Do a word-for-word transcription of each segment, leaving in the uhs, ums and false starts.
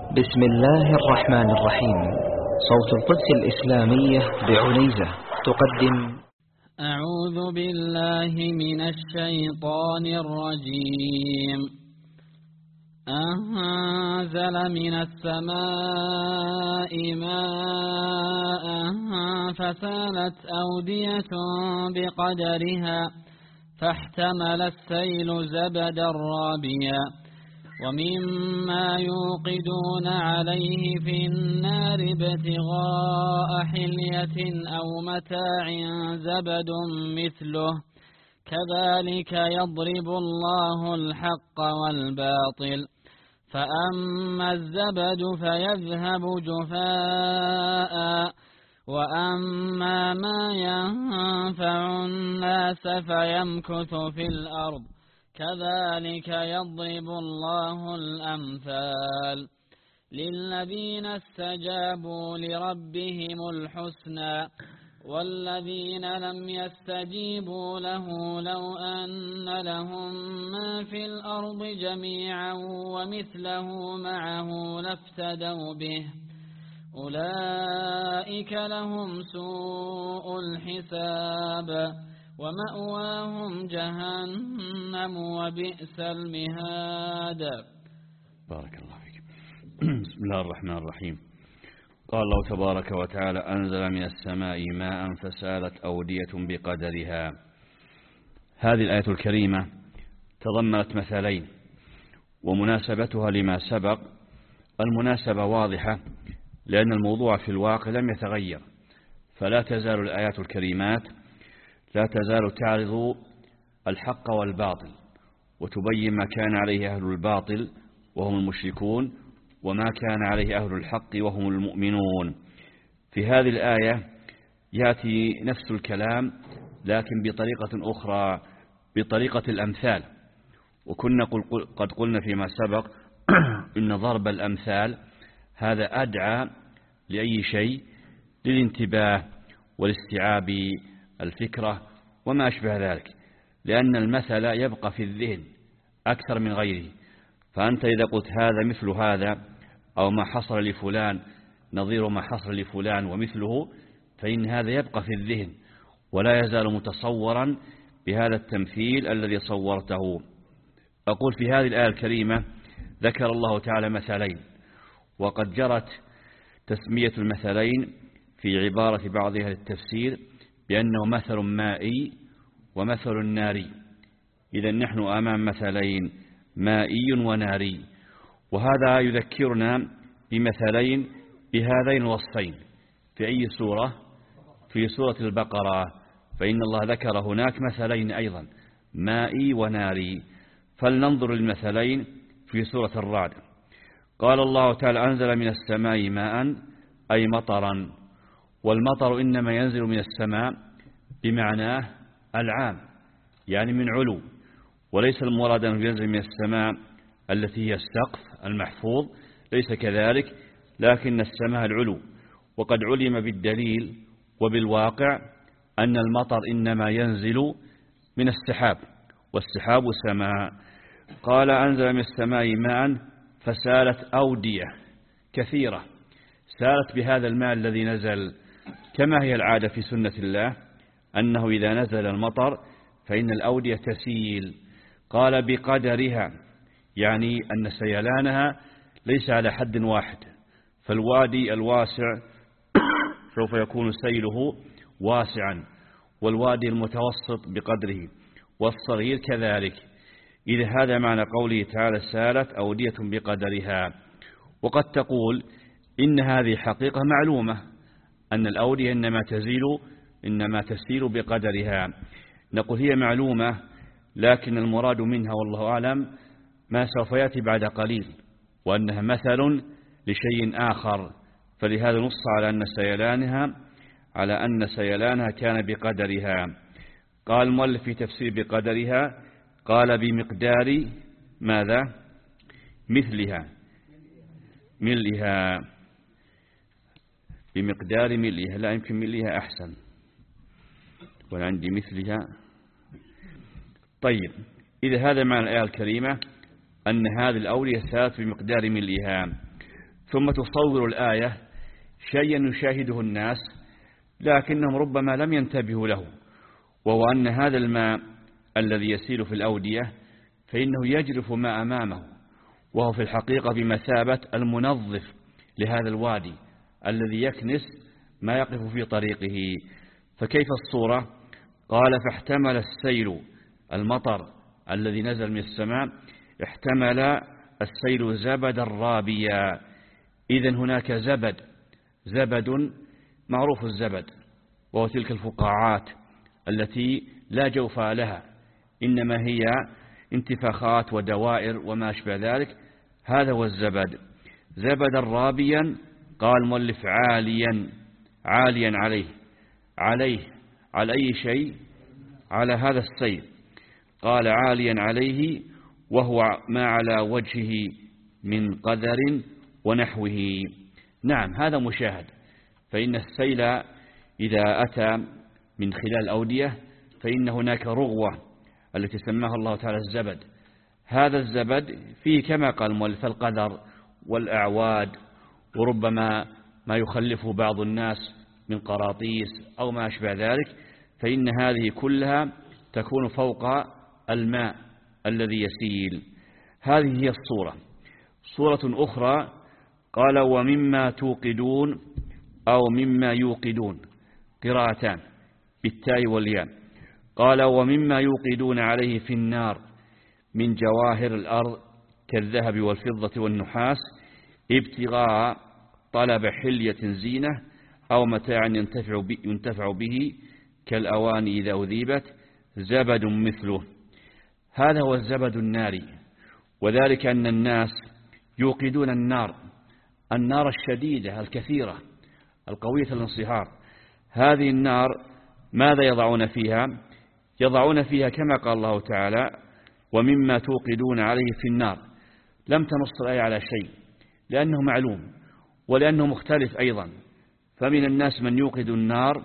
بسم الله الرحمن الرحيم. صوت القدس الإسلامية بعنيزة تقدم. أعوذ بالله من الشيطان الرجيم. أنزل من السماء ماء فسالت أودية بقدرها فاحتمل السيل زبدا رابيا ومما يوقدون عليه في النار ابتغاء حلية أو متاع زبد مثله كذلك يضرب الله الحق والباطل فأما الزبد فيذهب جفاء وأما ما ينفع الناس فيمكث في الأرض كذلك يضرب الله الأمثال للذين استجابوا لربهم الحسنى والذين لم يستجيبوا له لو أن لهم ما في الأرض جميعا ومثله معه لافتدوا به أولئك لهم سوء الحساب ومأواهم جهنم وبئس المهاد. بارك الله فيك. بسم الله الرحمن الرحيم. قال الله تبارك وتعالى: أنزل من السماء ماء فسالت أودية بقدرها. هذه الآية الكريمة تضمنت مثالين، ومناسبتها لما سبق المناسبة واضحة، لأن الموضوع في الواقع لم يتغير، فلا تزال الآيات الكريمات لا تزال تعرض الحق والباطل وتبين ما كان عليه أهل الباطل وهم المشركون وما كان عليه أهل الحق وهم المؤمنون. في هذه الآية يأتي نفس الكلام لكن بطريقة أخرى، بطريقة الأمثال. وكنا قد قلنا فيما سبق إن ضرب الأمثال هذا أدعى لأي شيء للانتباه والاستيعاب الفكرة وما أشبه ذلك، لأن المثل يبقى في الذهن أكثر من غيره. فأنت إذا قلت هذا مثل هذا أو ما حصل لفلان نظير ما حصل لفلان ومثله، فإن هذا يبقى في الذهن ولا يزال متصورا بهذا التمثيل الذي صورته. أقول في هذه الآية الكريمة ذكر الله تعالى مثلين، وقد جرت تسمية المثلين في عبارة بعض أهل التفسير بأنه مثل مائي ومثل ناري. إذا نحن أمام مثلين مائي وناري، وهذا يذكرنا بمثلين بهذين الوصفين في أي سورة؟ في سورة البقرة، فإن الله ذكر هناك مثلين أيضا مائي وناري. فلننظر المثلين في سورة الرعد. قال الله تعالى: أنزل من السماء ماء أي مطرا، والمطر إنما ينزل من السماء بمعناه العام، يعني من علو، وليس المراد أنه ينزل من السماء التي هي السقف المحفوظ، ليس كذلك، لكن السماء العلو. وقد علم بالدليل وبالواقع أن المطر إنما ينزل من السحاب، والسحاب سماء. قال: أنزل من السماء ماء فسالت أودية كثيرة، سالت بهذا الماء الذي نزل، كما هي العادة في سنة الله أنه إذا نزل المطر فإن الأودية تسيل. قال: بقدرها، يعني أن سيلانها ليس على حد واحد، فالوادي الواسع سوف يكون سيله واسعا، والوادي المتوسط بقدره، والصغير كذلك. إذا هذا معنى قوله تعالى: سالت أودية بقدرها. وقد تقول إن هذه حقيقة معلومة، أن الأودية إنما تزيل إنما تسيل بقدرها. نقول هي معلومة، لكن المراد منها والله أعلم ما سوف يأتي بعد قليل، وأنها مثل لشيء آخر. فلهذا نص على أن سيلانها على أن سيلانها كان بقدرها. قال المؤلف في تفسير بقدرها، قال: بمقدار ماذا؟ مثلها، ملئها، بمقدار ملئها. لا يمكن ملئها أحسن، وعندي مثلها. طيب، إذا هذا معنى الآية الكريمة أن هذه الأولية سالت بمقدار ملئها. ثم تصور الآية شيئا يشاهده الناس لكنهم ربما لم ينتبهوا له، وهو أن هذا الماء الذي يسيل في الأودية فإنه يجرف ما أمامه، وهو في الحقيقة بمثابة المنظف لهذا الوادي الذي يكنس ما يقف في طريقه. فكيف الصورة؟ قال فاحتمل السيل المطر الذي نزل من السماء، احتمل السيل زبدا رابيا. إذن هناك زبد، زبد معروف الزبد، وهو تلك الفقاعات التي لا جوف لها، إنما هي انتفاخات ودوائر وما أشبه ذلك، هذا هو الزبد. زبدا رابيا، قال المؤلف عاليا، عاليا عليه، عليه على أي شيء؟ على هذا السيل، قال عاليا عليه، وهو ما على وجهه من قدر ونحوه. نعم هذا مشاهد، فإن السيل إذا أتى من خلال الأودية فإن هناك رغوة التي سماها الله تعالى الزبد. هذا الزبد فيه كما قال المؤلف القدر والأعواد، وربما ما يخلفه بعض الناس من قراطيس أو ما أشبه ذلك، فإن هذه كلها تكون فوق الماء الذي يسيل. هذه هي الصورة. صورة أخرى قال ومما توقدون أو مما يوقدون، قراءتان بالتاء والياء. قال ومما يوقدون عليه في النار من جواهر الأرض كالذهب والفضة والنحاس ابتغاء طلب حلية زينة أو متاع ينتفع ينتفع به كالأواني إذا أذيبت زبد مثله. هذا هو الزبد الناري، وذلك أن الناس يوقدون النار، النار الشديدة الكثيرة القوية الانصهار. هذه النار ماذا يضعون فيها؟ يضعون فيها كما قال الله تعالى ومما توقدون عليه في النار. لم تنص الآية على شيء لأنه معلوم ولأنه مختلف أيضا. فمن الناس من يوقد النار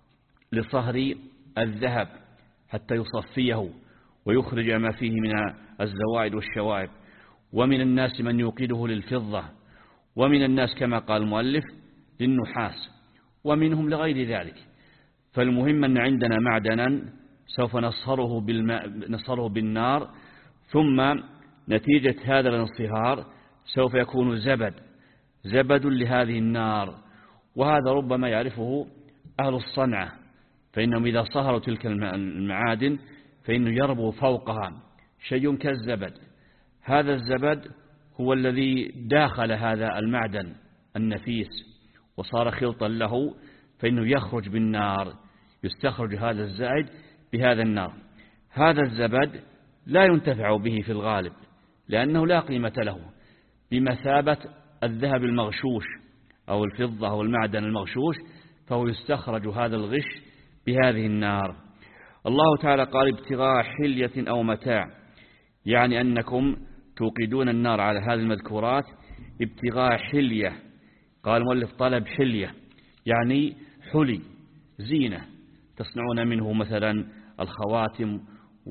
لصهر الذهب حتى يصفيه ويخرج ما فيه من الزوائد والشوائب، ومن الناس من يوقده للفضة، ومن الناس كما قال المؤلف للنحاس، ومنهم لغير ذلك. فالمهم أن عندنا معدنا سوف نصهره بالماء نصهره بالنار، ثم نتيجة هذا الانصهار سوف يكون زبد، زبد لهذه النار. وهذا ربما يعرفه أهل الصنعة، فإنهم إذا صهروا تلك المعادن فإنه يربو فوقها شيء كالزبد. هذا الزبد هو الذي داخل هذا المعدن النفيس وصار خلطا له، فإنه يخرج بالنار، يستخرج هذا الزائد بهذا النار. هذا الزبد لا ينتفع به في الغالب لأنه لا قيمة له، بمثابة الذهب المغشوش أو الفضة أو المعدن المغشوش، فهو يستخرج هذا الغش بهذه النار. الله تعالى قال ابتغاء حلية أو متاع، يعني أنكم توقدون النار على هذه المذكورات ابتغاء حلية. قال المؤلف طلب حلية يعني حلي زينة، تصنعون منه مثلا الخواتم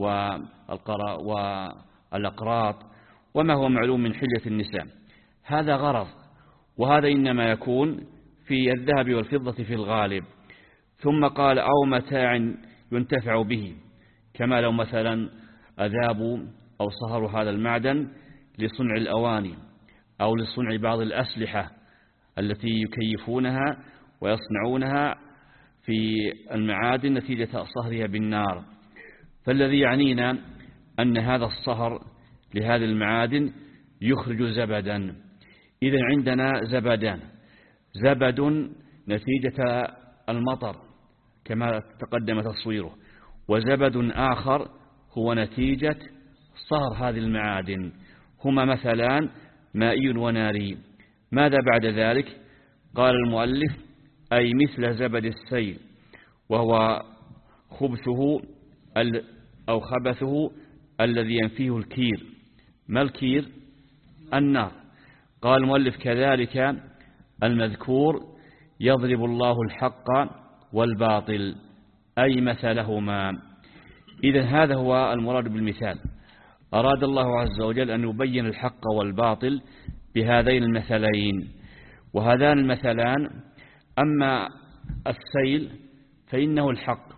والأقراط وما هو معلوم من حلية النساء. هذا غرض، وهذا إنما يكون في الذهب والفضة في الغالب. ثم قال أو متاع ينتفع به، كما لو مثلا أذابوا أو صهروا هذا المعدن لصنع الأواني أو لصنع بعض الأسلحة التي يكيفونها ويصنعونها في المعادن نتيجة صهرها بالنار. فالذي يعنينا أن هذا الصهر لهذه المعادن يخرج زبدا. إذن عندنا زبدان، زبد نتيجة المطر كما تقدم تصويره، وزبد آخر هو نتيجة صهر هذه المعادن، هما مثلان مائي وناري. ماذا بعد ذلك؟ قال المؤلف أي مثل زبد السيل، وهو خبثه أو خبثه الذي ينفيه الكير. ما الكير؟ النار. قال المؤلف كذلك المذكور يضرب الله الحق والباطل أي مثلهما. إذن هذا هو المراد بالمثال. أراد الله عز وجل أن يبين الحق والباطل بهذين المثلين. وهذان المثلان أما السيل فإنه الحق،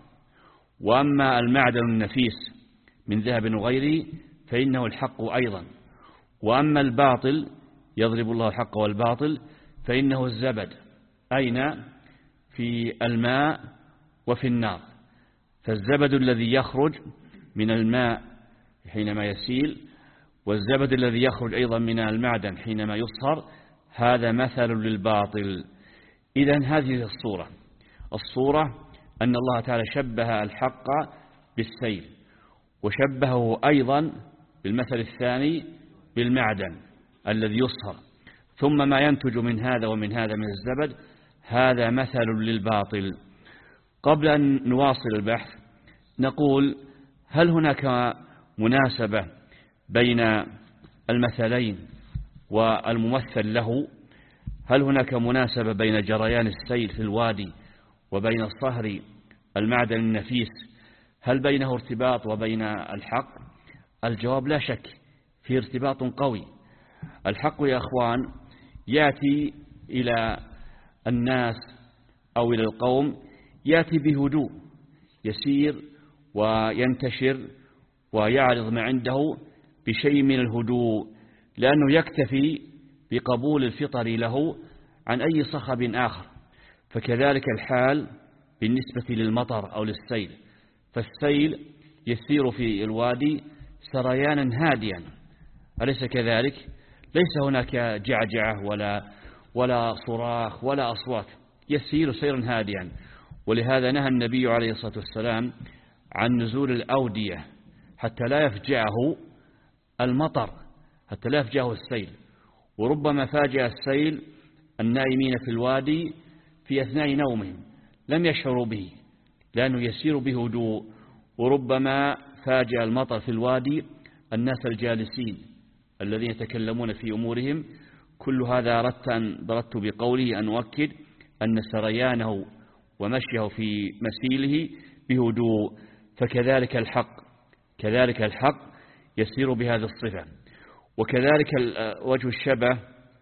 وأما المعدن النفيس من ذهب وغيره فإنه الحق أيضا، وأما الباطل يضرب الله الحق والباطل فإنه الزبد، أين؟ في الماء وفي النار. فالزبد الذي يخرج من الماء حينما يسيل، والزبد الذي يخرج أيضا من المعدن حينما يصهر، هذا مثل للباطل. إذن هذه الصورة الصورة أن الله تعالى شبه الحق بالسيل، وشبهه أيضا بالمثل الثاني بالمعدن الذي يصهر، ثم ما ينتج من هذا ومن هذا من الزبد، هذا مثل للباطل. قبل أن نواصل البحث نقول: هل هناك مناسبة بين المثلين والممثل له؟ هل هناك مناسبة بين جريان السيل في الوادي وبين صهر المعدن النفيس؟ هل بينه ارتباط وبين الحق؟ الجواب: لا شك في ارتباط قوي. الحق يا أخوان يأتي إلى الناس أو إلى القوم، يأتي بهدوء، يسير وينتشر ويعرض ما عنده بشيء من الهدوء، لأنه يكتفي بقبول الفطر له عن أي صخب آخر. فكذلك الحال بالنسبة للمطر أو للسيل، فالسيل يسير في الوادي سريانا هاديا، أليس كذلك؟ ليس هناك جعجعة ولا ولا صراخ ولا أصوات، يسير سيرا هاديا. ولهذا نهى النبي عليه الصلاة والسلام عن نزول الأودية حتى لا يفجعه المطر، حتى لا يفجعه السيل. وربما فاجأ السيل النائمين في الوادي في أثناء نومهم لم يشعروا به، لأنه يسير بهدوء. وربما فاجأ المطر في الوادي الناس الجالسين الذين يتكلمون في أمورهم. كل هذا أردت أن ضربت بقوله أن أؤكد أن سريانه ومشيه في مسيله بهدوء. فكذلك الحق كذلك الحق يسير بهذه الصفة. وكذلك وجه الشبه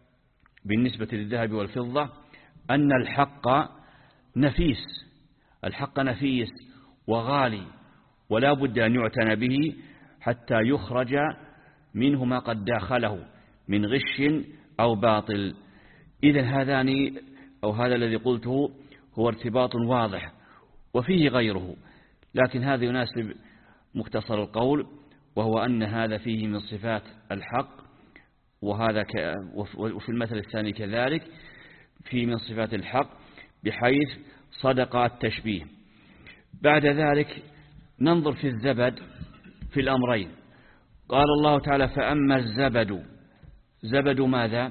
بالنسبة للذهب والفضة أن الحق نفيس الحق نفيس وغالي، ولا بد أن يعتنى به حتى يخرج منه ما قد داخله من غش أو باطل. إذن هذان أو هذا الذي قلته هو ارتباط واضح، وفيه غيره، لكن هذا يناسب مختصر القول، وهو أن هذا فيه من صفات الحق، وهذا ك... وفي المثل الثاني كذلك فيه من صفات الحق، بحيث صدق التشبيه. بعد ذلك ننظر في الزبد في الأمرين. قال الله تعالى: فأما الزبد، زبد ماذا؟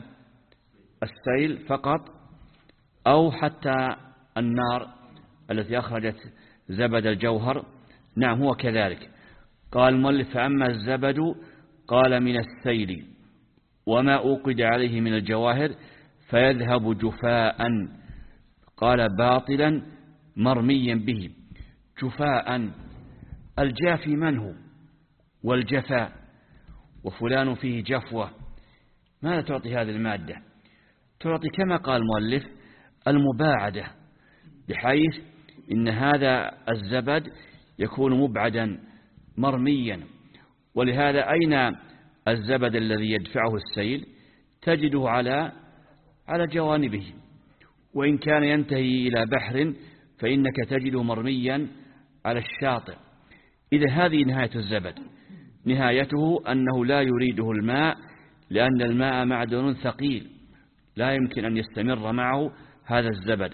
السيل فقط، أو حتى النار التي أخرجت زبد الجوهر؟ نعم، هو كذلك. قال المؤلف: فأما الزبد قال من السيل وما أوقد عليه من الجواهر فيذهب جفاء، قال باطلا مرميا به. جفاء، الجافي من هو؟ والجفاء، وفلان فيه جفوة. ماذا تعطي هذه المادة؟ تعطي كما قال المؤلف المباعدة، بحيث إن هذا الزبد يكون مبعدا مرميا. ولهذا أين الزبد الذي يدفعه السيل؟ تجده على على جوانبه، وإن كان ينتهي إلى بحر فإنك تجده مرميا على الشاطئ. إذا هذه نهاية الزبد، نهايته أنه لا يريده الماء، لأن الماء معدن ثقيل لا يمكن أن يستمر معه هذا الزبد.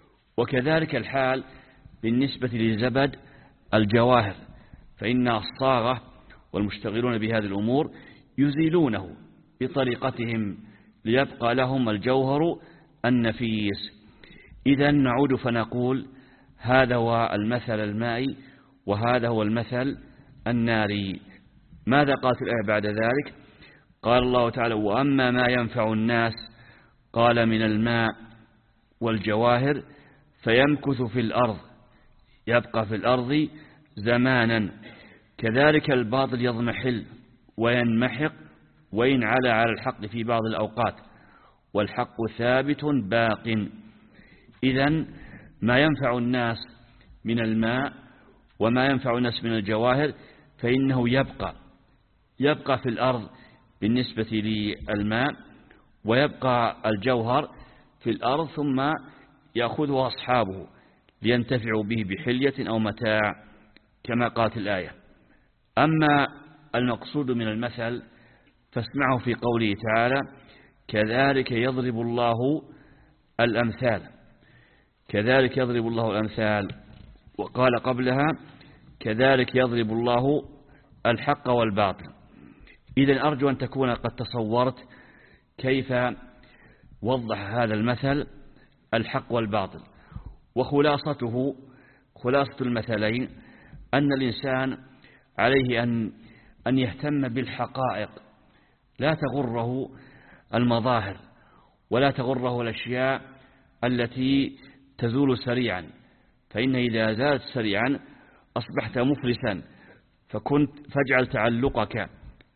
وكذلك الحال بالنسبة لزبد الجواهر، فإن الصاغة والمشتغلون بهذه الأمور يزيلونه بطريقتهم ليبقى لهم الجوهر النفيس. إذا نعود فنقول: هذا هو المثل المائي، وهذا هو المثل الناري. ماذا قالت الآية بعد ذلك؟ قال الله تعالى: وأما ما ينفع الناس قال من الماء والجواهر فيمكث في الأرض، يبقى في الأرض زمانا. كذلك الباطل يضمحل وينمحق وإن علا على الحق في بعض الأوقات. والحق ثابت باق. إذن ما ينفع الناس من الماء وما ينفع الناس من الجواهر فإنه يبقى يبقى في الأرض بالنسبة للماء، ويبقى الجوهر في الأرض ثم يأخذه أصحابه لينتفعوا به بحلية أو متاع كما قالت الآية. أما المقصود من المثل فاسمعه في قوله تعالى: كذلك يضرب الله الأمثال. كذلك يضرب الله الأمثال. وقال قبلها: كذلك يضرب الله الحق والباطل. إذن أرجو أن تكون قد تصورت كيف وضح هذا المثل الحق والباطل. وخلاصته خلاصة المثلين أن الإنسان عليه أن أن يهتم بالحقائق، لا تغره المظاهر ولا تغره الأشياء التي تزول سريعا، فإن إذا زالت سريعا أصبحت مفلسا. فكنت فاجعل تعلقك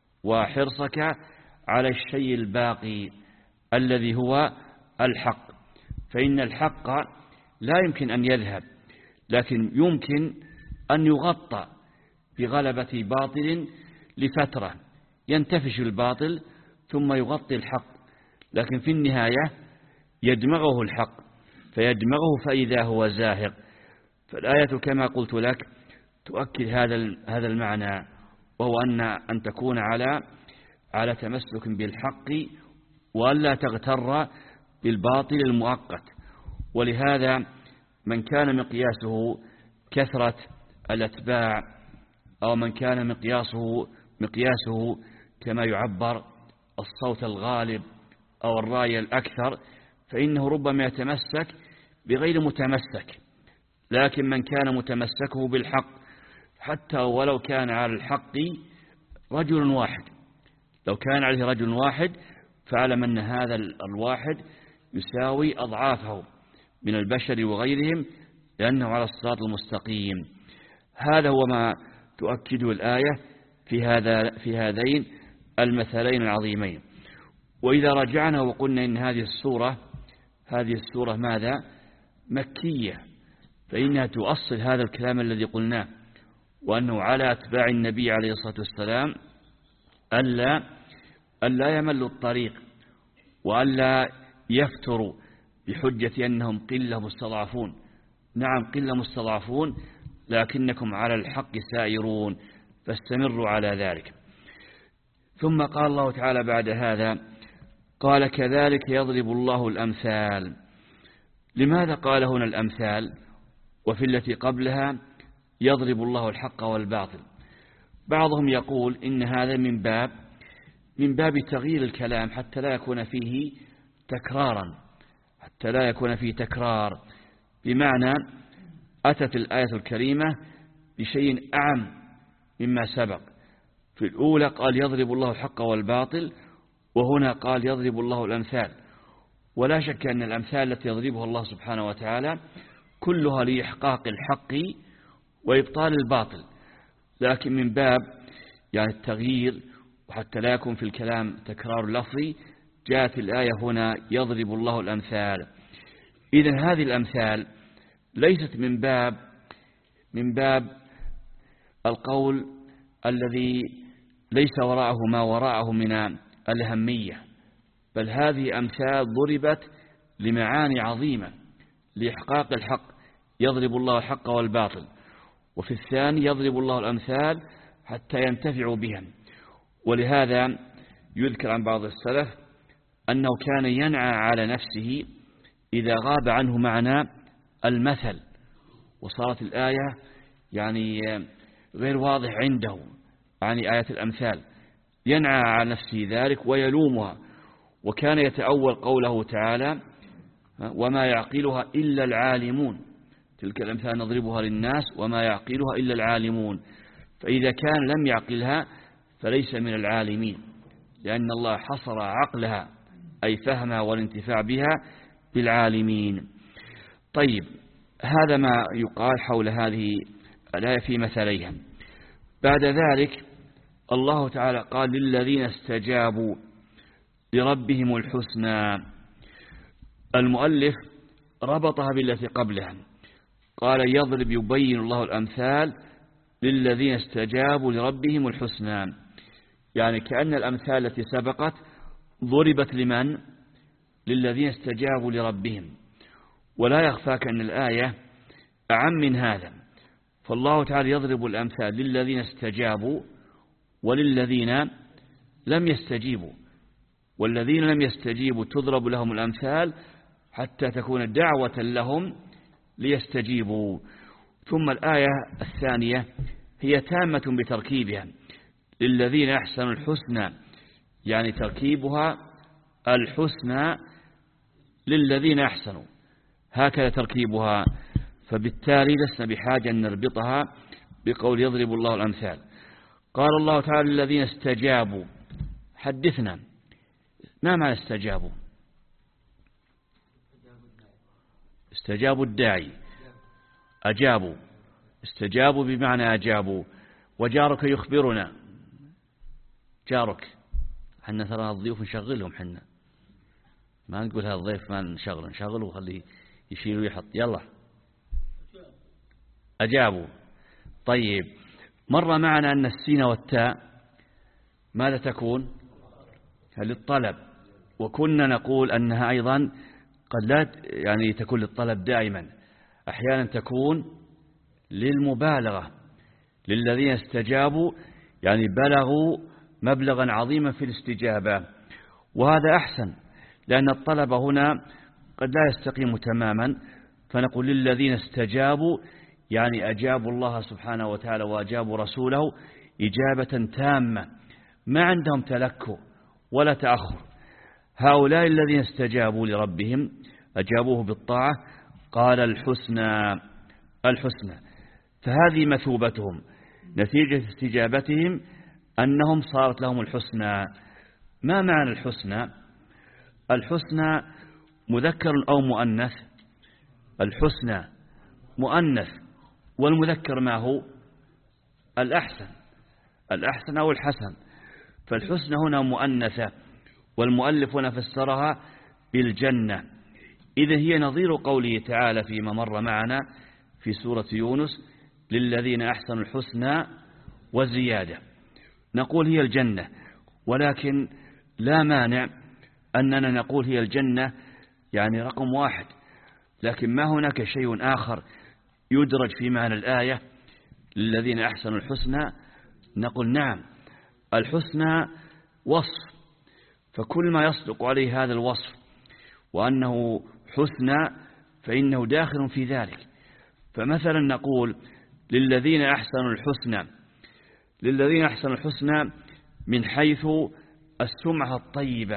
وحرصك على الشيء الباقي الذي هو الحق، فإن الحق لا يمكن أن يذهب، لكن يمكن أن يغطى بغلبة باطل لفترة، ينتفش الباطل ثم يغطي الحق، لكن في النهاية يدمغه الحق فيدمغه فإذا هو زاهق. فالآية كما قلت لك تؤكد هذا هذا المعنى، وهو أن أن تكون على على تمسك بالحق وألا تغتر بالباطل المؤقت. ولهذا من كان مقياسه كثرة الأتباع، أو من كان مقياسه مقياسه كما يعبر الصوت الغالب أو الرأي الأكثر، فإنه ربما يتمسك بغير متمسك. لكن من كان متمسكه بالحق حتى ولو كان على الحق رجل واحد، لو كان عليه رجل واحد فاعلم أن هذا الواحد يساوي أضعافه من البشر وغيرهم، لأنه على الصراط المستقيم. هذا هو ما تؤكده الآية في هذا في هذين المثلين العظيمين. وإذا رجعنا وقلنا إن هذه السورة هذه السورة ماذا؟ مكية، فإنها تؤصل هذا الكلام الذي قلناه، وأنه على أتباع النبي عليه الصلاة والسلام ألا ألا يملوا الطريق، وألا يفتروا بحجة أنهم قلة مستضعفون. نعم قلة مستضعفون، لكنكم على الحق سائرون، فاستمروا على ذلك. ثم قال الله تعالى بعد هذا: قال كذلك يضرب الله الأمثال. لماذا قال هنا الأمثال وفي التي قبلها يضرب الله الحق والباطل؟ بعضهم يقول إن هذا من باب من باب تغيير الكلام حتى لا يكون فيه تكرارا حتى لا يكون فيه تكرار بمعنى أتت الآية الكريمة بشيء أعم مما سبق. في الأولى قال يضرب الله الحق والباطل، وهنا قال يضرب الله الأمثال. ولا شك أن الأمثال التي يضربها الله سبحانه وتعالى كلها لإحقاق الحق وإبطال الباطل، لكن من باب يعني التغيير وحتى لا يكون في الكلام تكرار لفظي جاءت الآية هنا يضرب الله الأمثال. إذن هذه الأمثال ليست من باب من باب القول الذي ليس وراءه ما وراءه من الأهمية، بل هذه أمثال ضربت لمعاني عظيمة لإحقاق الحق، يضرب الله الحق والباطل. وفي الثاني يضرب الله الأمثال حتى ينتفعوا بها. ولهذا يذكر عن بعض السلف أنه كان ينعى على نفسه إذا غاب عنه معنى المثل، وصارت الآية يعني غير واضح عنده يعني آية الأمثال، ينعى على نفسه ذلك ويلومها. وكان يتأول قوله تعالى: وما يعقلها إلا العالمون. تلك الأمثال نضربها للناس وما يعقلها إلا العالمون. فإذا كان لم يعقلها فليس من العالمين، لأن الله حصر عقلها أي فهمها والانتفاع بها بالعالمين. طيب، هذا ما يقال حول هذه الآية في مثليها. بعد ذلك الله تعالى قال: للذين استجابوا لربهم الحسنى. المؤلف ربطها بالتي قبلها، قال يضرب يبين الله الأمثال للذين استجابوا لربهم الحسنى، يعني كأن الأمثال التي سبقت ضربت لمن؟ للذين استجابوا لربهم. ولا يخفاك أن الآية أعم من هذا، فالله تعالى يضرب الأمثال للذين استجابوا وللذين لم يستجيبوا، والذين لم يستجيبوا تضرب لهم الأمثال حتى تكون دعوة لهم ليستجيبوا. ثم الآية الثانية هي تامة بتركيبها، للذين أحسنوا الحسنى، يعني تركيبها الحسنى للذين أحسنوا، هكذا تركيبها، فبالتالي لسنا بحاجة أن نربطها بقول يضرب الله الأمثال. قال الله تعالى للذين استجابوا، حدثنا ما معنى استجابوا؟ استجابوا الداعي، أجابوا، استجابوا بمعنى أجابوا. وجارك يخبرنا، جارك حنا ترى الضيوف نشغلهم، حنا ما نقول هذا الضيف ما نشغله، نشغله وخليه يشيل ويحط، يلا أجابوا. طيب مر معنا أن السين والتاء ماذا تكون؟ للطلب، وكنا نقول أنها أيضا قد لا يعني تكون للطلب دائما، أحيانا تكون للمبالغة، للذين استجابوا يعني بلغوا مبلغا عظيما في الاستجابة، وهذا أحسن، لأن الطلب هنا قد لا يستقيم تماما، فنقول للذين استجابوا يعني أجابوا الله سبحانه وتعالى وأجابوا رسوله إجابة تامة، ما عندهم تلكؤ ولا تأخر. هؤلاء الذين استجابوا لربهم أجابوه بالطاعة، قال الحسنى، الحسنى، فهذه مثوبتهم، نتيجة استجابتهم أنهم صارت لهم الحسنى. ما معنى الحسنى؟ الحسنى مذكر أو مؤنث؟ الحسنى مؤنث، والمذكر ما هو؟ الأحسن، الأحسن أو الحسن، فالحسنى هنا مؤنثة، والمؤلف هنا فسرها بالجنة. إذا هي نظير قوله تعالى فيما مر معنا في سورة يونس للذين أحسنوا الحسنى وزيادة، نقول هي الجنة، ولكن لا مانع أننا نقول هي الجنة يعني رقم واحد، لكن ما هناك شيء آخر يدرج في معنى الآية للذين أحسنوا الحسنى؟ نقول نعم، الحسنى وصف، فكل ما يصدق عليه هذا الوصف وأنه حسنى فإنه داخل في ذلك. فمثلا نقول للذين أحسنوا الحسنى، للذين أحسنوا الحسنى من حيث السمعة الطيبة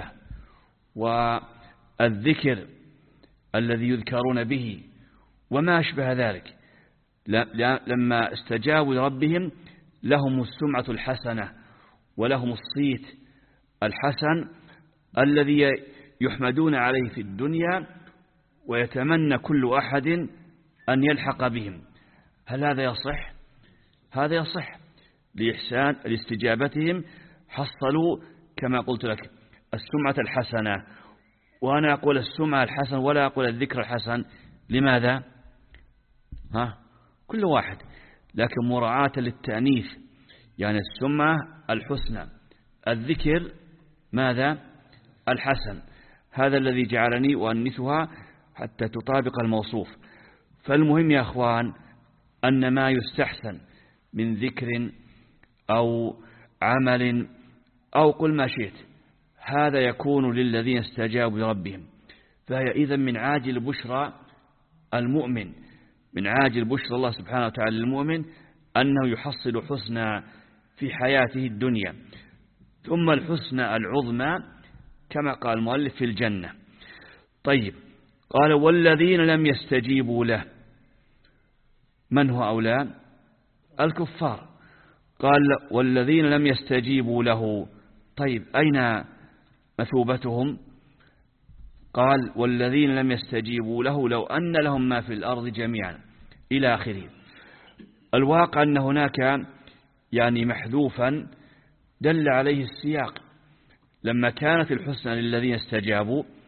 والذكر الذي يذكرون به وما أشبه ذلك، لما استجابوا لربهم لهم السمعة الحسنة ولهم الصيت الحسن الذي يحمدون عليه في الدنيا ويتمنى كل أحد أن يلحق بهم. هل هذا يصح؟ هذا يصح، لإحسان لاستجابتهم حصلوا كما قلت لك السمعة الحسنة، وأنا أقول السمعة الحسن ولا أقول الذكر الحسن. لماذا؟ ها كل واحد، لكن مراعاة للتأنيث، يعني السمعة الحسنى، الذكر ماذا؟ الحسن، هذا الذي جعلني أؤنثها حتى تطابق الموصوف. فالمهم يا أخوان أن ما يستحسن من ذكر أو عمل أو قل ما شئت، هذا يكون للذين استجابوا لربهم، فهي إذن من عاجل بشرى المؤمن، من عاجل بشرى الله سبحانه وتعالى للمؤمن أنه يحصل حسنى في حياته الدنيا، ثم الحسنى العظمى كما قال المؤلف في الجنة. طيب قال والذين لم يستجيبوا له، من هو أولى؟ الكفار. قال والذين لم يستجيبوا له، طيب أين مثوبتهم؟ قال والذين لم يستجيبوا له لو أن لهم ما في الأرض جميعا إلى آخره. الواقع أن هناك يعني محذوفا دل عليه السياق، لما كانت الحسنى للذين استجابوا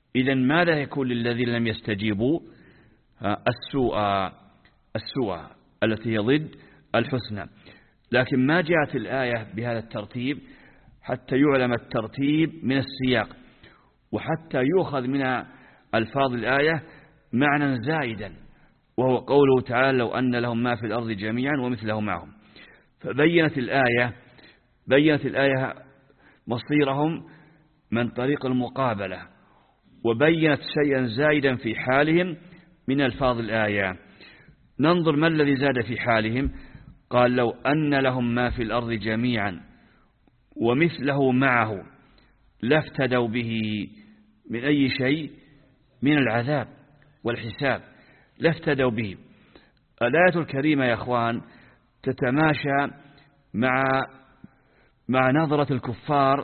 إذن ماذا يكون للذين لم يستجيبوا؟ السوء السوء التي هي ضد الحسنى. لكن ما جاءت الآية بهذا الترتيب حتى يعلم الترتيب من السياق، وحتى يؤخذ من ألفاظ الآية معنى زائدا، وهو قوله تعالى لو أن لهم ما في الأرض جميعا ومثله معهم. فبينت الآية بينت الآية مصيرهم من طريق المقابلة، وبينت شيئا زائدا في حالهم من ألفاظ الآية. ننظر ما الذي زاد في حالهم. قال لو أن لهم ما في الأرض جميعا ومثله معه لافتدوا به من أي شيء؟ من العذاب والحساب، لافتدوا به. الآية الكريمة يا أخوان تتماشى مع مع نظرة الكفار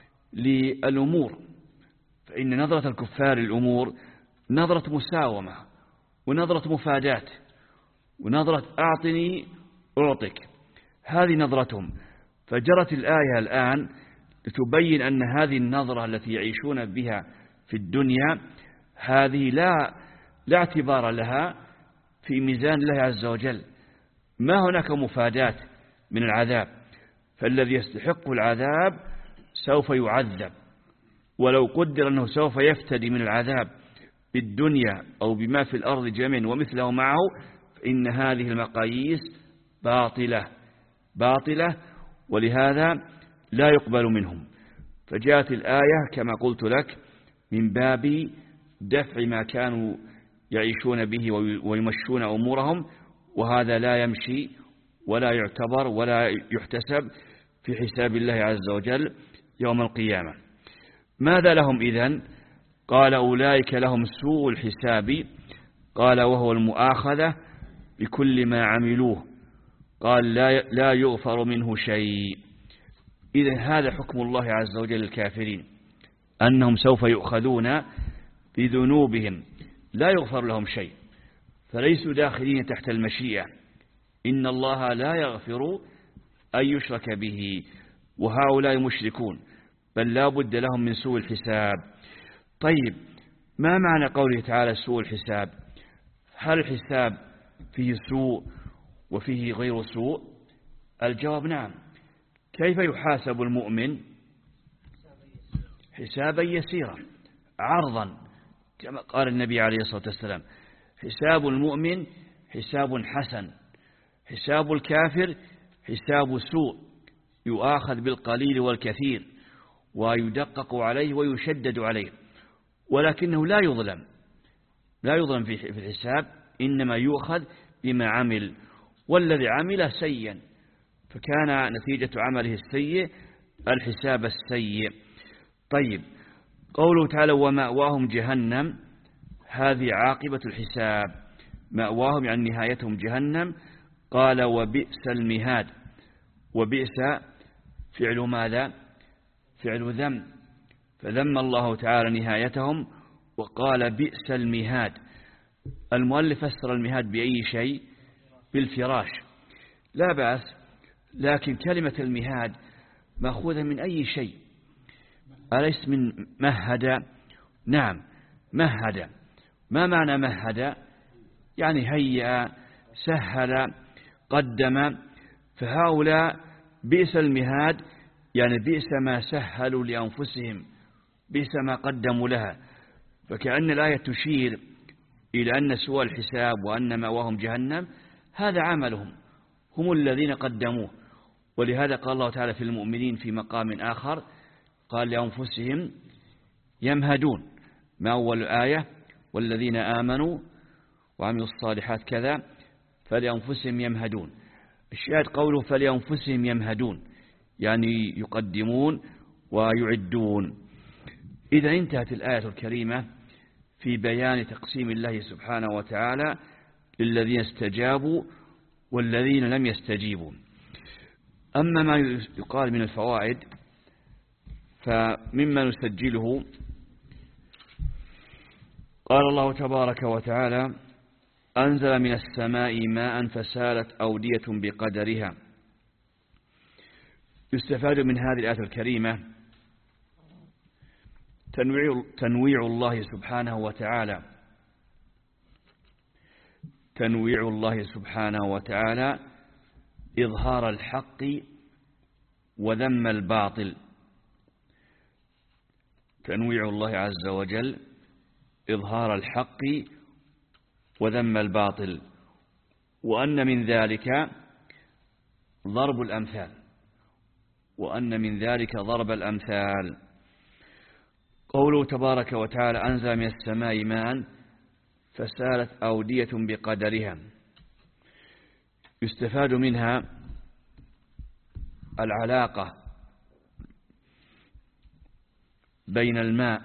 للأمور، فإن نظرة الكفار للأمور نظرة مساومة ونظرة مفادات ونظرة أعطني أعطك، هذه نظرتهم. فجرت الآية الآن لتبين أن هذه النظرة التي يعيشون بها في الدنيا هذه لا لا اعتبار لها في ميزان الله عز وجل، ما هناك مفادات من العذاب، فالذي يستحق العذاب سوف يعذب، ولو قدر أنه سوف يفتدي من العذاب بالدنيا أو بما في الأرض جميعا ومثله معه، فإن هذه المقاييس باطلة باطلة ولهذا لا يقبل منهم. فجاءت الآية كما قلت لك من باب دفع ما كانوا يعيشون به ويمشون أمورهم، وهذا لا يمشي ولا يعتبر ولا يحتسب في حساب الله عز وجل يوم القيامة. ماذا لهم إذن؟ قال أولئك لهم سوء الحساب، قال وهو المؤاخذة بكل ما عملوه، قال لا لا يغفر منه شيء. إذن هذا حكم الله عز وجل الكافرين، أنهم سوف يؤخذون بذنوبهم لا يغفر لهم شيء، فليسوا داخلين تحت المشيئة. إن الله لا يغفر أن يشرك به، وهؤلاء مشركون، بل لا بد لهم من سوء الحساب. طيب ما معنى قوله تعالى سوء الحساب؟ هل الحساب فيه سوء وفيه غير سوء؟ الجواب نعم. كيف يحاسب المؤمن؟ حسابا يسيرا عرضا، كما قال النبي عليه الصلاة والسلام حساب المؤمن حساب حسن، حساب الكافر حساب سوء، يؤاخذ بالقليل والكثير ويدقق عليه ويشدد عليه، ولكنه لا يظلم لا يظلم في الحساب، إنما يؤخذ بما عمل، والذي عمل سيئا فكان نتيجة عمله السيء الحساب السيء. طيب قوله تعالى ومأواهم جهنم، هذه عاقبة الحساب، مأواهم يعني نهايتهم جهنم. قال وبئس المهاد، وبئس فعل ماذا؟ فعل ذم، فذم الله تعالى نهايتهم وقال بئس المهاد. المؤلف فسر المهاد بأي شيء؟ بالفراش، لا بأس، لكن كلمة المهاد مأخوذة من أي شيء؟ أليس من مهد؟ نعم مهد. ما معنى مهد؟ يعني هيأ، سهل، قدم. فهؤلاء بئس المهاد يعني بئس ما سهلوا لأنفسهم، بئس ما قدموا لها. فكأن الآية تشير إلى أن سوء الحساب وأن مأواهم جهنم هذا عملهم، هم الذين قدموه. ولهذا قال الله تعالى في المؤمنين في مقام آخر قال لأنفسهم يمهدون، ما أول آية والذين آمنوا وعملوا الصالحات كذا فلأنفسهم يمهدون. الشاهد قوله فلأنفسهم يمهدون يعني يقدمون ويعدون. إذا انتهت الآية الكريمة في بيان تقسيم الله سبحانه وتعالى للذين استجابوا والذين لم يستجيبوا. أما ما يقال من الفوائد فمما نسجله قال الله تبارك وتعالى أنزل من السماء ماء فسالت أودية بقدرها. يستفاد من هذه الآية الكريمة تنويع, تنويع الله سبحانه وتعالى تنويع الله سبحانه وتعالى إظهار الحق وذم الباطل. تنويع الله عز وجل إظهار الحق وذم الباطل، وأن من ذلك ضرب الأمثال وأن من ذلك ضرب الأمثال. قوله تبارك وتعالى أنزل من السماء ماء فسالت أودية بقدرها، يستفاد منها العلاقة بين الماء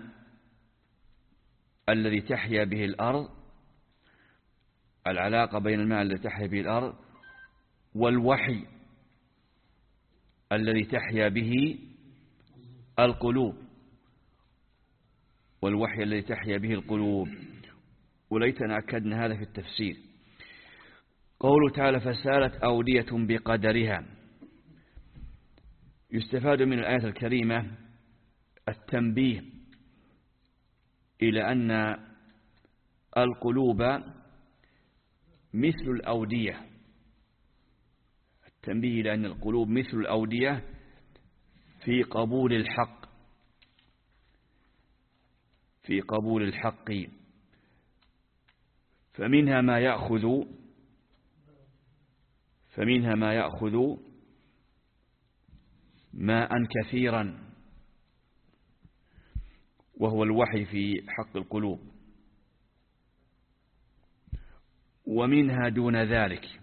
الذي تحيا به الأرض العلاقة بين الماء الذي تحيا به الأرض والوحي الذي تحيا به القلوب والوحي الذي تحيا به القلوب وليتنا أكدنا هذا في التفسير. قوله تعالى فسالت أودية بقدرها، يستفاد من الآية الكريمة التنبيه إلى أن القلوب مثل الأودية التنبيه إلى أن القلوب مثل الأودية في قبول الحق في قبول الحق فمنها ما يأخذ فمنها ما يأخذ ماء كثيرا وهو الوحي في حق القلوب، ومنها دون ذلك.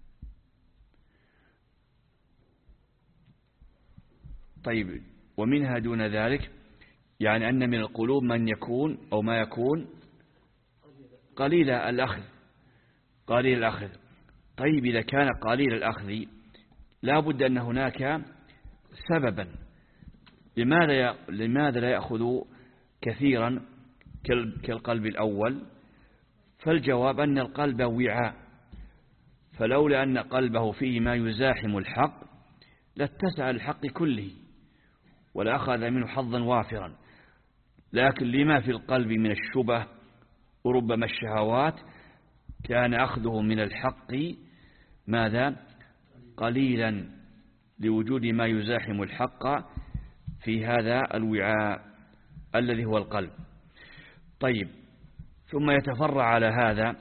طيب ومنها دون ذلك يعني أن من القلوب من يكون أو ما يكون قليل الأخذ قليل الأخذ طيب إذا كان قليل الأخذ لا بد أن هناك سببا لماذا لماذا لا يأخذ كثيرا كالقلب الأول؟ فالجواب أن القلب وعاء، فلولا أن قلبه فيه ما يزاحم الحق لاتسع الحق كله ولأخذ منه حظا وافرا، لكن لما في القلب من الشبه وربما الشهوات كان أخذه من الحق ماذا؟ قليلا لوجود ما يزاحم الحق في هذا الوعاء الذي هو القلب. طيب ثم يتفرع على هذا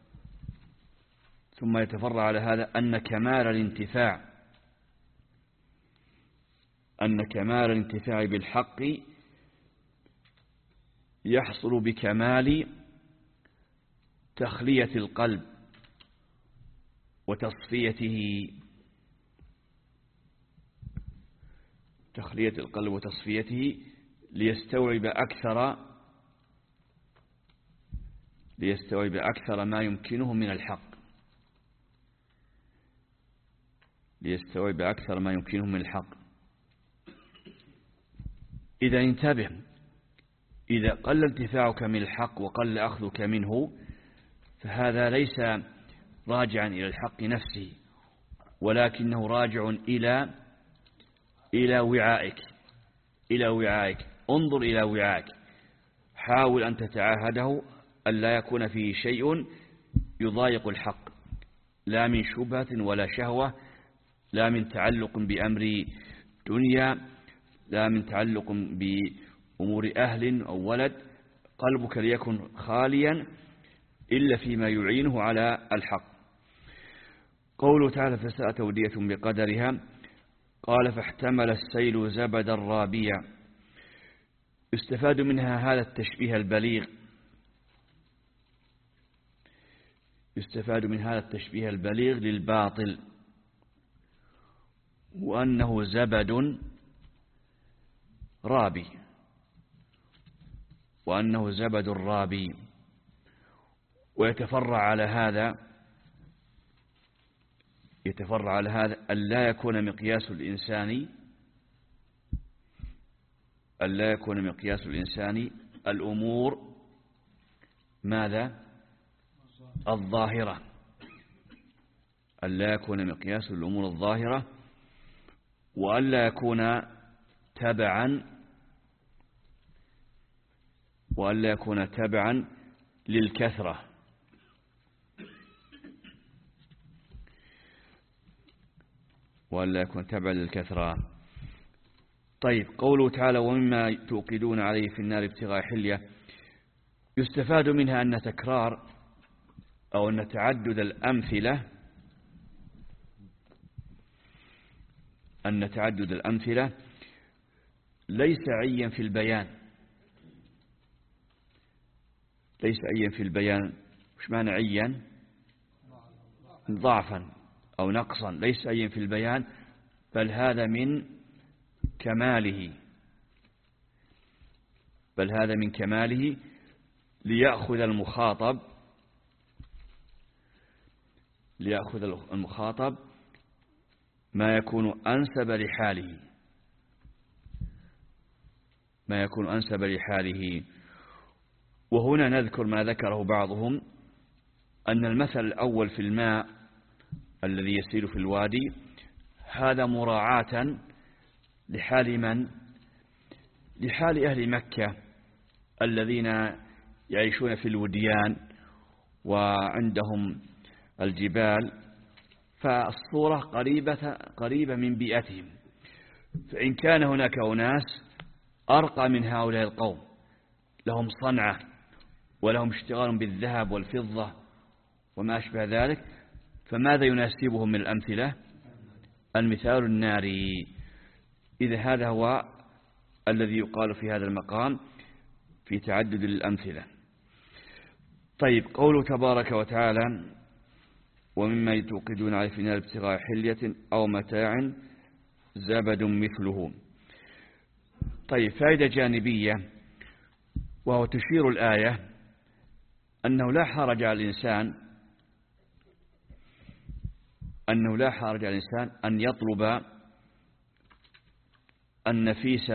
ثم يتفرع على هذا أن كمال الانتفاع أن كمال الانتفاع بالحق يحصل بكمال تخلية القلب وتصفيته تخلية القلب وتصفيته ليستوعب أكثر ليستوعب أكثر ما يمكنه من الحق ليستوعب أكثر ما يمكنه من الحق. إذا انتبه، إذا قل انتفاعك من الحق وقل أخذك منه فهذا ليس راجعا إلى الحق نفسه، ولكنه راجع إلى إلى وعائك إلى وعائك انظر إلى وعائك، حاول أن تتعاهده أن لا يكون فيه شيء يضايق الحق، لا من شبهة ولا شهوة، لا من تعلق بأمر دنيا، لا من تعلق بأمور أهل أو ولد. قلبك ليكن خاليا إلا فيما يعينه على الحق. قوله تعالى فساءت أودية بقدرها، قال فاحتمل السيل زبدا رابيا، يستفاد منها هذا التشبيه البليغ يستفاد من هذا التشبيه البليغ للباطل، وأنه زبد رابي وأنه زبد رابي ويتفرع على هذا يتفرع على هذا أن لا يكون مقياس الإنسان أن لا يكون مقياس الإنسان الأمور ماذا؟ الظاهرة أن لا يكون مقياس الأمور الظاهرة، وأن لا يكون تبعا وألا يكون تبعا للكثرة. وألا يكون تبعا للكثرة. طيب، قوله تعالى ومما توقدون عليه في النار ابتغاء حلية، يستفاد منها أن تكرار أو أن تعدد الأمثلة أن تعدد الأمثلة ليس عيا في البيان. ليس عيا في البيان. وش معنى عيا؟ ضعفا أو نقصا. ليس عيا في البيان، بل هذا من كماله بل هذا من كماله ليأخذ المخاطب ليأخذ المخاطب ما يكون أنسب لحاله ما يكون أنسب لحاله. وهنا نذكر ما ذكره بعضهم، أن المثل الأول في الماء الذي يسير في الوادي هذا مراعاة لحال من؟ لحال أهل مكة الذين يعيشون في الوديان وعندهم الجبال، فالصورة قريبة, قريبة من بيئتهم. فإن كان هناك أناس أرقى من هؤلاء القوم، لهم صنعة ولهم اشتغال بالذهب والفضة وما أشبه ذلك، فماذا يناسبهم من الأمثلة؟ المثال الناري. إذا هذا هو الذي يقال في هذا المقام في تعدد الأمثلة. طيب، قوله تبارك وتعالى ومما توقدون عليه في النار ابتغاء حلية أو متاع زبد مثله. طيب، فائدة جانبية، وهو تشير الآية أنه لا حرج على الإنسان أنه لا حرج على الإنسان أن يطلب النفيس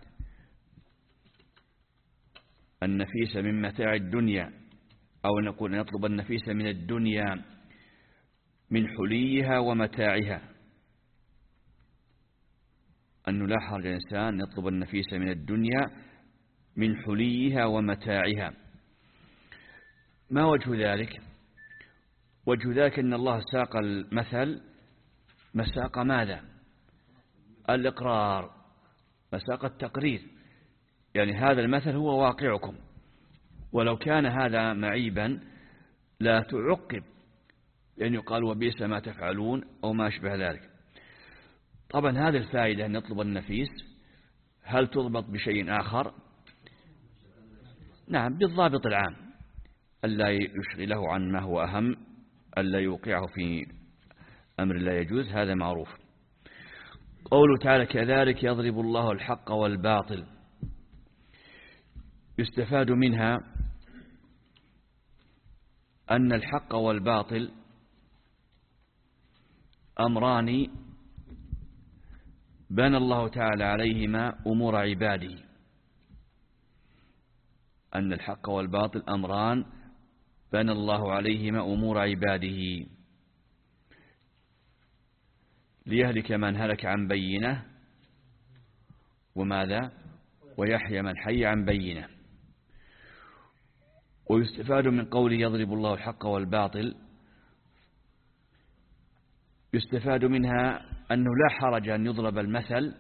النفيس من متاع الدنيا، أو نقول نطلب النفيس من الدنيا من حليها ومتاعها. أنه لا حرج على الإنسان يطلب النفيس من الدنيا من حليها ومتاعها. ما وجه ذلك؟ وجه ذلك أن الله ساق المثل مساق ماذا؟ الإقرار، مساق التقرير. يعني هذا المثل هو واقعكم، ولو كان هذا معيبا لا تعقب، يعني يقال وبئس ما تفعلون أو ما أشبه ذلك. طبعا هذه الفائدة أن نطلب النفيس هل تضبط بشيء آخر؟ نعم، بالضابط العام، ألا يشغله عن ما هو أهم، ألا يوقعه في أمر لا يجوز، هذا معروف. قوله تعالى كذلك يضرب الله الحق والباطل، يستفاد منها أن الحق والباطل أمران بنى الله تعالى عليهما أمور عباده. أن الحق والباطل أمران بنى الله عليهما أمور عباده ليهلك من هلك عن بينه وماذا؟ ويحيى من حي عن بينه. ويستفاد من قوله يضرب الله الحق والباطل، يستفاد منها أنه لا حرج أن يضرب المثل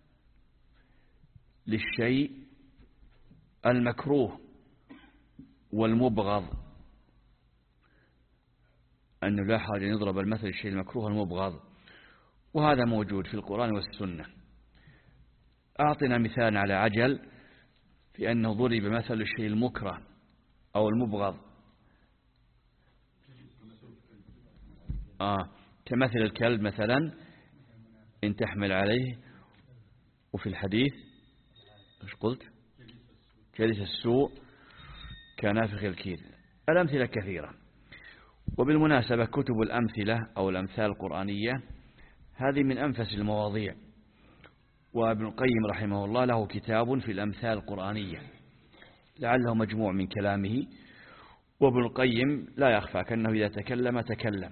للشيء المكروه والمبغض، أنه لا حرج أن يضرب المثل للشيء المكروه والمبغض، وهذا موجود في القرآن والسنة. أعطنا مثال على عجل في أنه ضرب مثل الشيء المكره أو المبغض. آه كمثل الكلب مثلا إن تحمل عليه، وفي الحديث ايش قلت؟ جلس السوء كنافخ الكير. الأمثلة كثيرة. وبالمناسبة كتب الأمثلة أو الأمثال القرآنية هذه من أنفس المواضيع، وابن القيم رحمه الله له كتاب في الأمثال القرآنية لعله مجموع من كلامه. وابن القيم لا يخفى كأنه إذا تكلم تكلم،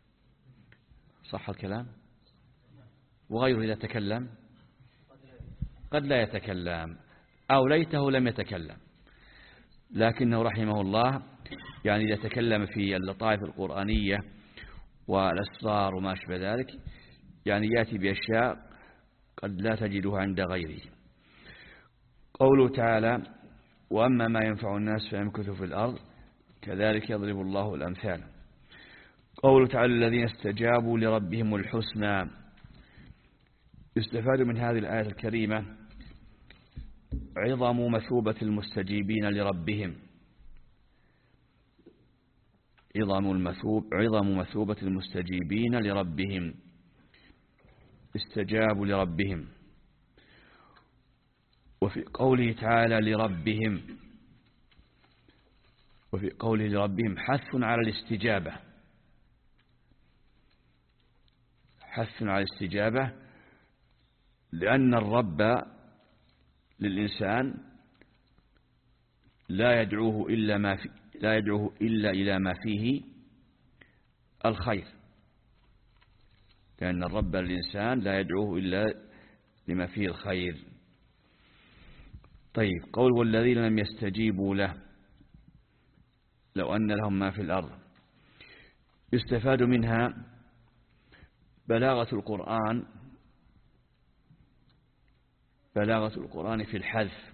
صح الكلام؟ وغيره إذا تكلم قد لا يتكلم، أو ليته لم يتكلم. لكنه رحمه الله يعني إذا تكلم في اللطائف القرآنية والأسرار وما أشبه ذلك يعني يأتي بأشياء قد لا تجدها عند غيره. قوله تعالى: وأما ما ينفع الناس فيمكث في الأرض كذلك يضرب الله الأمثال. قوله تعالى: الذين استجابوا لربهم الحسنى. يستفاد من هذه الآية الكريمة عظم مثوبة المستجيبين لربهم، عظم المثوب عظم مثوبة المستجيبين لربهم، استجابوا لربهم. وفي قوله تعالى لربهم، وفي قوله لربهم حث على الاستجابة، حث على الاستجابة، لأن الرب للإنسان لا يدعوه إلا ما في لا يدعوه إلا إلى ما فيه الخير، لأن الرب للإنسان لا يدعوه إلا لما فيه الخير. طيب، قول والذين لم يستجيبوا له لو أن لهم ما في الأرض. يستفاد منها بلاغة القرآن، بلاغة القرآن في الحذف،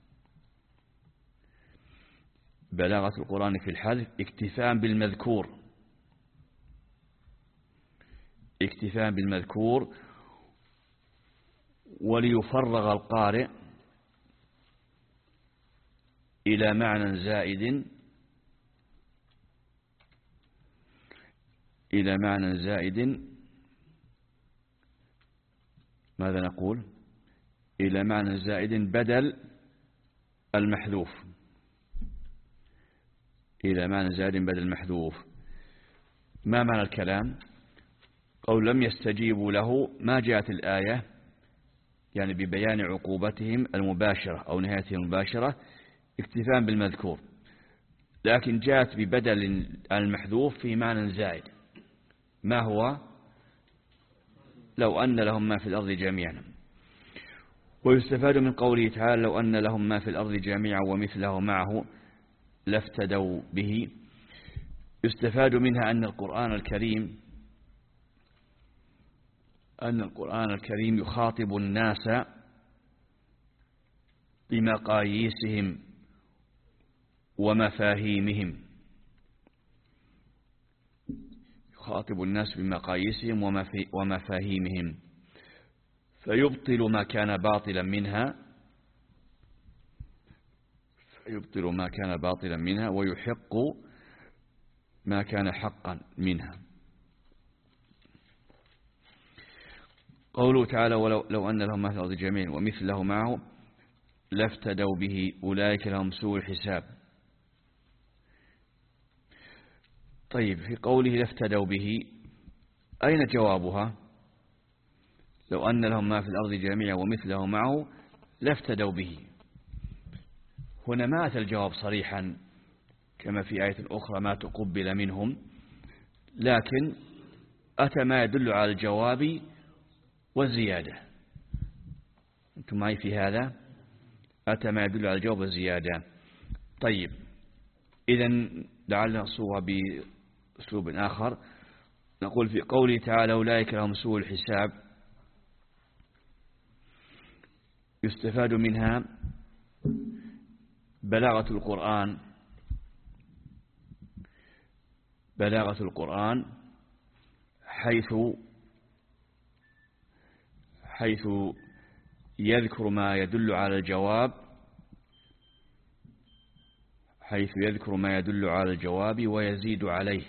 بلاغة القرآن في الحذف اكتفاء بالمذكور، اكتفاء بالمذكور، وليفرغ القارئ إلى معنى زائد، إلى معنى زائد ماذا نقول؟ إلى معنى زائد بدل المحذوف، إلى معنى زائد بدل المحذوف. ما معنى الكلام؟ قول لم يستجيبوا له، ما جاءت الآية يعني ببيان عقوبتهم المباشرة أو نهايتهم المباشرة اكتفاء بالمذكور، لكن جاءت ببدل المحذوف في معنى زائد. ما هو؟ لو أن لهم ما في الأرض جميعا. ويستفاد من قوله تعالى لو أن لهم ما في الأرض جميعا ومثله معه لافتدوا به. يستفاد منها أن القرآن الكريم أن القرآن الكريم يخاطب الناس بمقاييسهم ومفاهيمهم، يخاطب الناس بمقاييسهم ومفاهيمهم، فيبطل ما كان باطلا منها، فيبطل ما كان باطلا منها ويحق ما كان حقا منها. قوله تعالى ولو لو أن لهم ما في الأرض جميعا ومثله معه لافتدوا به أولئك لهم سوء الحساب. طيب، في قوله لافتدوا به أين جوابها؟ لو أن لهم ما في الأرض جميعا ومثله معه لافتدوا به. هنا ما أتى الجواب صريحا كما في آية أخرى ما تقبل منهم، لكن أتى ما يدل على الجواب والزيادة. أنتم معي في هذا؟ أتى ما يدل على الجواب والزيادة. طيب، إذن لعلنا نصوغها بأسلوب آخر، نقول في قوله تعالى أولئك لهم سوء الحساب. يستفاد منها بلاغة القرآن، بلاغة القرآن حيث حيث يذكر ما يدل على الجواب، حيث يذكر ما يدل على الجواب ويزيد عليه.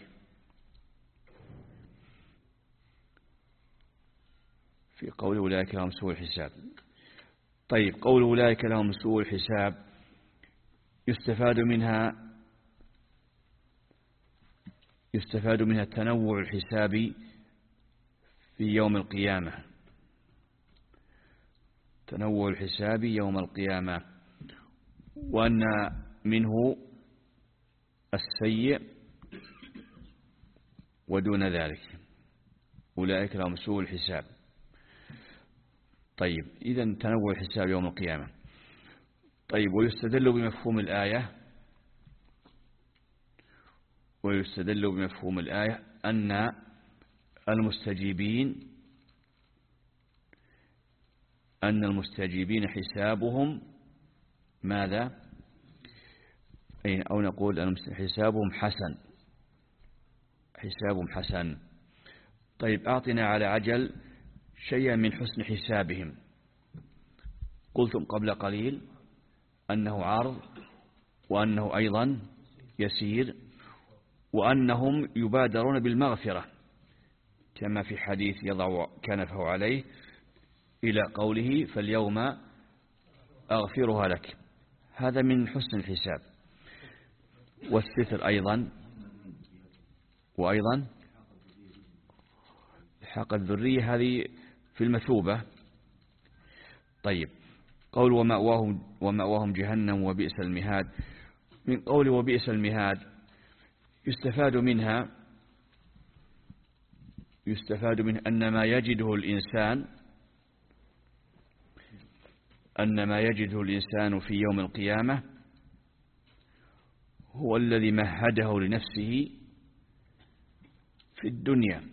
في قول أولئك لهم سوء الحساب. طيب، قول أولئك لهم سوء الحساب يستفاد منها يستفاد منها تنوع الحساب في يوم القيامة، تنوع الحساب يوم القيامة، وأن منه السيء ودون ذلك، أولئك لهم سوء الحساب. طيب، إذن تنوع الحساب يوم القيامة. طيب، ويستدل بمفهوم الآية ويستدل بمفهوم الآية أن المستجيبين أن المستجيبين حسابهم ماذا؟ أو نقول حسابهم حسن حسابهم حسن. طيب أعطنا على عجل شيئا من حسن حسابهم. قلتم قبل قليل أنه عرض، وأنه أيضا يسير، وأنهم يبادرون بالمغفرة كما في حديث يضع كنفه عليه إلى قوله فاليوم أغفرها لك. هذا من حسن الحساب. والستر أيضا، وأيضا حق الذرية هذه في المثوبة. طيب قول ومأواهم, ومأواهم جهنم وبئس المهاد. من قول وبئس المهاد يستفاد منها يستفاد من أن ما يجده الإنسان أن ما يجده الإنسان في يوم القيامة هو الذي مهده لنفسه في الدنيا.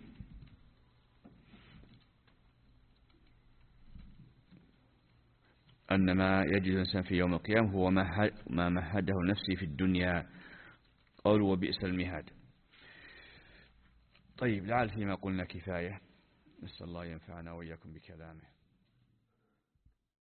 أن ما يجد الإنسان في يوم القيامة هو ما مهده لنفسه في الدنيا. قالوا وبئس المهاد. طيب لعل فيما قلنا كفاية، نسأل الله ينفعنا وإياكم بكلامه.